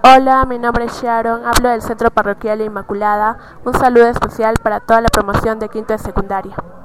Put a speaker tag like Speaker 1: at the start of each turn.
Speaker 1: Hola, mi nombre es Sharon, hablo del Centro Parroquial Inmaculada. Un saludo especial para toda la promoción de quinto de secundaria.